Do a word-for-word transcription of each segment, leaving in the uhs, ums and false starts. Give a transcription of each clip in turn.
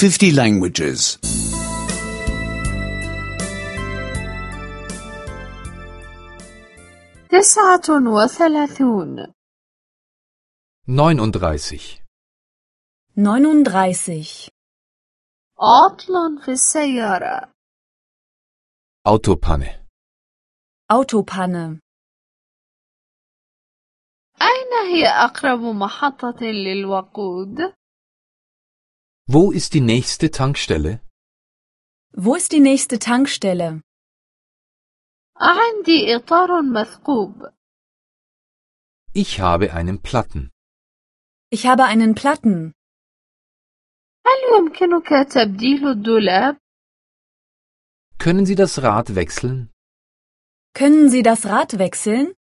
fifty languages. تسعة وثلاثون. neununddreißig. neununddreißig. عطل في السيارة. Autopanne. Autopanne. أين هي أقرب محطة للوقود؟ Wo ist die nächste Tankstelle? Wo ist die nächste Tankstelle? عندي إطار مثقوب. Ich habe einen Platten. Ich habe einen Platten. هل يمكنك تبديل الدولاب؟ Können Sie das Rad wechseln? Können Sie das Rad wechseln?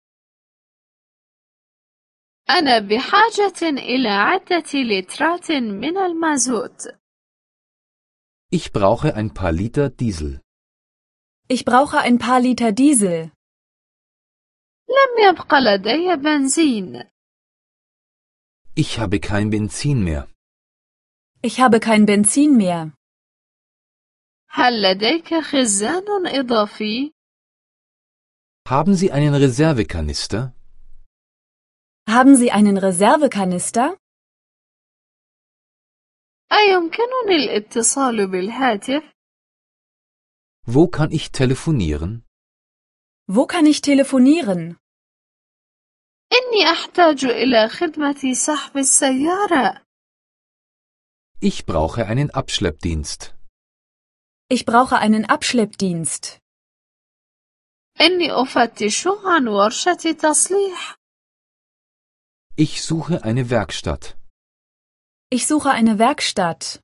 أنا بحاجة إلى عدة لترات من المازوت. Ich brauche ein paar Liter Diesel. Ich brauche ein paar Liter Diesel. لم يبق لدي بنزين. Ich habe kein Benzin mehr. Ich habe kein Benzin mehr. هل لديك خزان إضافي؟ Haben Sie einen Reservekanister? Haben Sie einen Reservekanister? أيمكنني الاتصال بالهاتف؟ Wo kann ich telefonieren? Wo kann ich telefonieren? إني أحتاج إلى خدمة سحب السيارة. Ich brauche einen Abschleppdienst. Ich brauche einen Abschleppdienst. إني أفتش عن ورشة تصليح. Ich suche eine Werkstatt. Ich suche eine Werkstatt.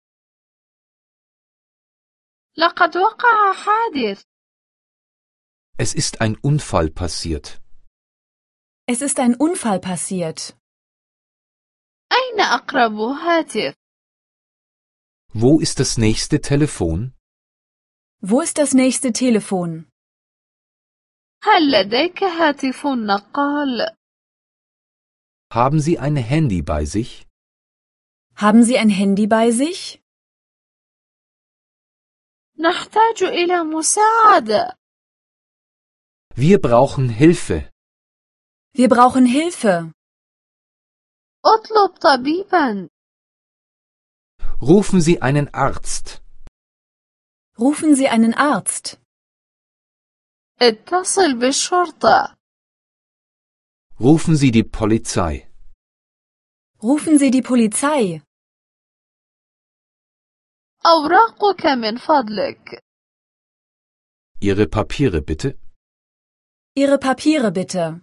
لقد وقع حادث. Es ist ein Unfall passiert. Es ist ein Unfall passiert. أين أقرب هاتف؟ Wo ist das nächste Telefon? Wo ist das nächste Telefon? هل لديك هاتف نقال؟ Haben Sie ein Handy bei sich? Haben Sie ein Handy bei sich? نحتاج إلى مساعدة. Wir brauchen Hilfe. Wir brauchen Hilfe. اطلب طبيبا. Rufen Sie einen Arzt. Rufen Sie einen Arzt. اتصل بالشرطة. Rufen Sie die Polizei. Rufen Sie die Polizei. أوراقك من فضلك. Ihre Papiere bitte. Ihre Papiere bitte.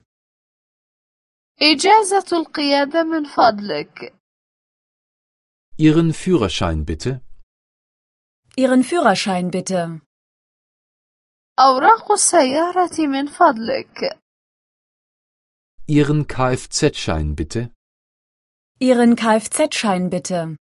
إجازة القيادة من فضلك. Ihren Führerschein bitte. Ihren Führerschein bitte. أوراق السيارة من فضلك. Ihren Kfz-Schein bitte. Ihren Kfz-Schein bitte.